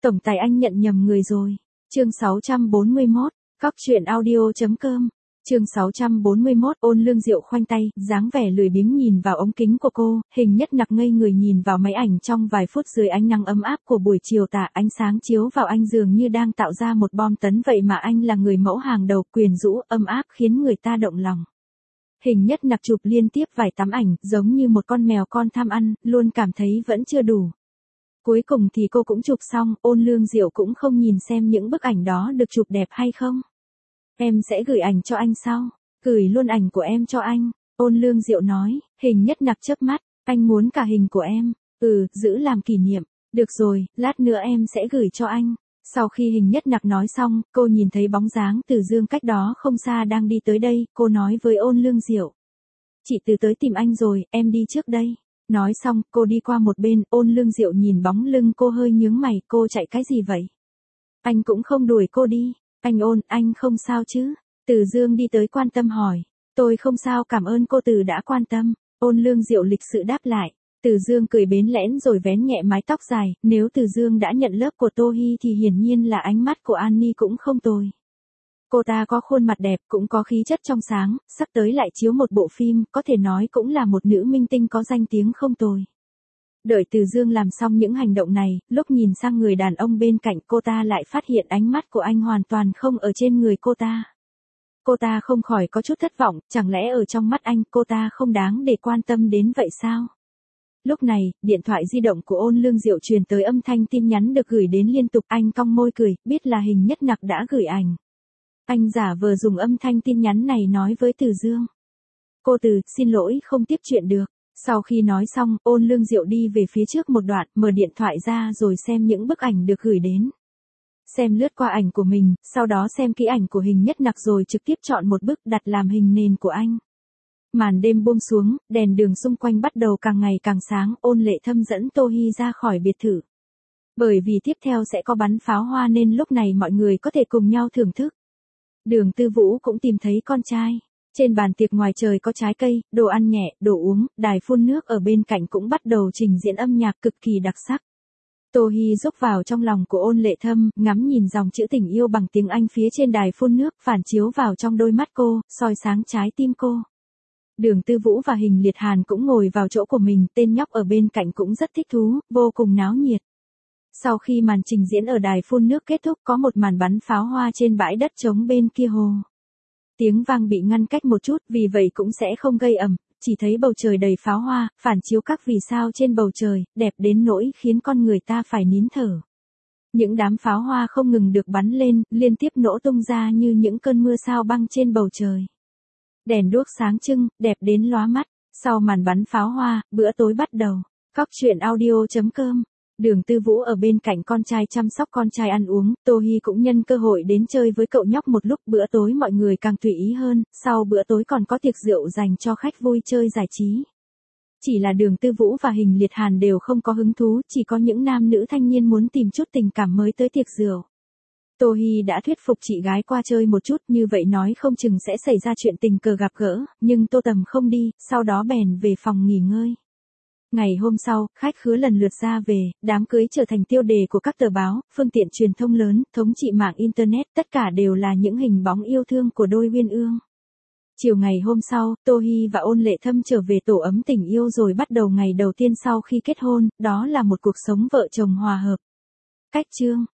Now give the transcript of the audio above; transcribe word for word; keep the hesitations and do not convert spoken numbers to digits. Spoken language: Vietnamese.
Tổng tài anh nhận nhầm người rồi. Chương sáu trăm bốn mươi mốt, cóc truyện audio chấm com. Chương sáu trăm bốn mươi mốt, Ôn Lương Diệu khoanh tay, dáng vẻ lười biếng nhìn vào ống kính của cô, Hình Nhất Nặc ngây người nhìn vào máy ảnh trong vài phút dưới ánh nắng ấm áp của buổi chiều tà, ánh sáng chiếu vào anh dường như đang tạo ra một bom tấn vậy mà anh là người mẫu hàng đầu, quyến rũ, ấm áp khiến người ta động lòng. Hình Nhất Nặc chụp liên tiếp vài tấm ảnh, giống như một con mèo con tham ăn, luôn cảm thấy vẫn chưa đủ. Cuối cùng thì cô cũng chụp xong, Ôn Lương Diệu cũng không nhìn xem những bức ảnh đó được chụp đẹp hay không. Em sẽ gửi ảnh cho anh sau, gửi luôn ảnh của em cho anh, Ôn Lương Diệu nói. Hình Nhất Nặc chớp mắt, anh muốn cả hình của em, ừ, giữ làm kỷ niệm, được rồi, lát nữa em sẽ gửi cho anh. Sau khi Hình Nhất Nặc nói xong, cô nhìn thấy bóng dáng Từ Dương cách đó không xa đang đi tới đây, cô nói với Ôn Lương Diệu. Chị Từ tới tìm anh rồi, em đi trước đây. Nói xong, cô đi qua một bên, Ôn Lương Diệu nhìn bóng lưng cô hơi nhướng mày, cô chạy cái gì vậy? Anh cũng không đuổi cô đi. Anh Ôn, anh không sao chứ? Từ Dương đi tới quan tâm hỏi. Tôi không sao, cảm ơn cô Từ đã quan tâm. Ôn Lương Diệu lịch sự đáp lại. Từ Dương cười bến lẽn rồi vén nhẹ mái tóc dài, nếu Từ Dương đã nhận lớp của Tô Hi thì hiển nhiên là ánh mắt của An Ni cũng không tồi. Cô ta có khuôn mặt đẹp, cũng có khí chất trong sáng, sắp tới lại chiếu một bộ phim, có thể nói cũng là một nữ minh tinh có danh tiếng không tồi. Đợi Từ Dương làm xong những hành động này, lúc nhìn sang người đàn ông bên cạnh cô ta lại phát hiện ánh mắt của anh hoàn toàn không ở trên người cô ta. Cô ta không khỏi có chút thất vọng, chẳng lẽ ở trong mắt anh cô ta không đáng để quan tâm đến vậy sao? Lúc này, điện thoại di động của Ôn Lương Diệu truyền tới âm thanh tin nhắn được gửi đến liên tục, anh cong môi cười, biết là Hình Nhất Nặc đã gửi ảnh. Anh giả vờ dùng âm thanh tin nhắn này nói với Từ Dương. Cô Từ, xin lỗi không tiếp chuyện được. Sau khi nói xong, Ôn Lương Diệu đi về phía trước một đoạn, mở điện thoại ra rồi xem những bức ảnh được gửi đến. Xem lướt qua ảnh của mình, sau đó xem kỹ ảnh của Hình Nhất Nặc rồi trực tiếp chọn một bức đặt làm hình nền của anh. Màn đêm buông xuống, đèn đường xung quanh bắt đầu càng ngày càng sáng, Ôn Lệ Thâm dẫn Tô Hi ra khỏi biệt thự. Bởi vì tiếp theo sẽ có bắn pháo hoa nên lúc này mọi người có thể cùng nhau thưởng thức. Đường Tư Vũ cũng tìm thấy con trai. Trên bàn tiệc ngoài trời có trái cây, đồ ăn nhẹ, đồ uống, đài phun nước ở bên cạnh cũng bắt đầu trình diễn âm nhạc cực kỳ đặc sắc. Tô Hi rúc vào trong lòng của Ôn Lệ Thâm, ngắm nhìn dòng chữ tình yêu bằng tiếng Anh phía trên đài phun nước, phản chiếu vào trong đôi mắt cô, soi sáng trái tim cô. Đường Tư Vũ và Hình Liệt Hàn cũng ngồi vào chỗ của mình, tên nhóc ở bên cạnh cũng rất thích thú, vô cùng náo nhiệt. Sau khi màn trình diễn ở đài phun nước kết thúc có một màn bắn pháo hoa trên bãi đất trống bên kia hồ. Tiếng vang bị ngăn cách một chút, vì vậy cũng sẽ không gây ầm, chỉ thấy bầu trời đầy pháo hoa, phản chiếu các vì sao trên bầu trời, đẹp đến nỗi khiến con người ta phải nín thở. Những đám pháo hoa không ngừng được bắn lên, liên tiếp nổ tung ra như những cơn mưa sao băng trên bầu trời. Đèn đuốc sáng trưng, đẹp đến lóa mắt. Sau màn bắn pháo hoa, bữa tối bắt đầu. Cóc truyện audio chấm com. Đường Tư Vũ ở bên cạnh con trai chăm sóc con trai ăn uống, Tô Hi cũng nhân cơ hội đến chơi với cậu nhóc một lúc, bữa tối mọi người càng tùy ý hơn, sau bữa tối còn có tiệc rượu dành cho khách vui chơi giải trí. Chỉ là Đường Tư Vũ và Hình Liệt Hàn đều không có hứng thú, chỉ có những nam nữ thanh niên muốn tìm chút tình cảm mới tới tiệc rượu. Tô Hi đã thuyết phục chị gái qua chơi một chút, như vậy nói không chừng sẽ xảy ra chuyện tình cờ gặp gỡ, nhưng Tô Tầm không đi, sau đó bèn về phòng nghỉ ngơi. Ngày hôm sau, khách khứa lần lượt ra về, đám cưới trở thành tiêu đề của các tờ báo, phương tiện truyền thông lớn, thống trị mạng Internet, tất cả đều là những hình bóng yêu thương của đôi uyên ương. Chiều ngày hôm sau, Tô Hi và Ôn Lệ Thâm trở về tổ ấm tình yêu rồi bắt đầu ngày đầu tiên sau khi kết hôn, đó là một cuộc sống vợ chồng hòa hợp. Cách chương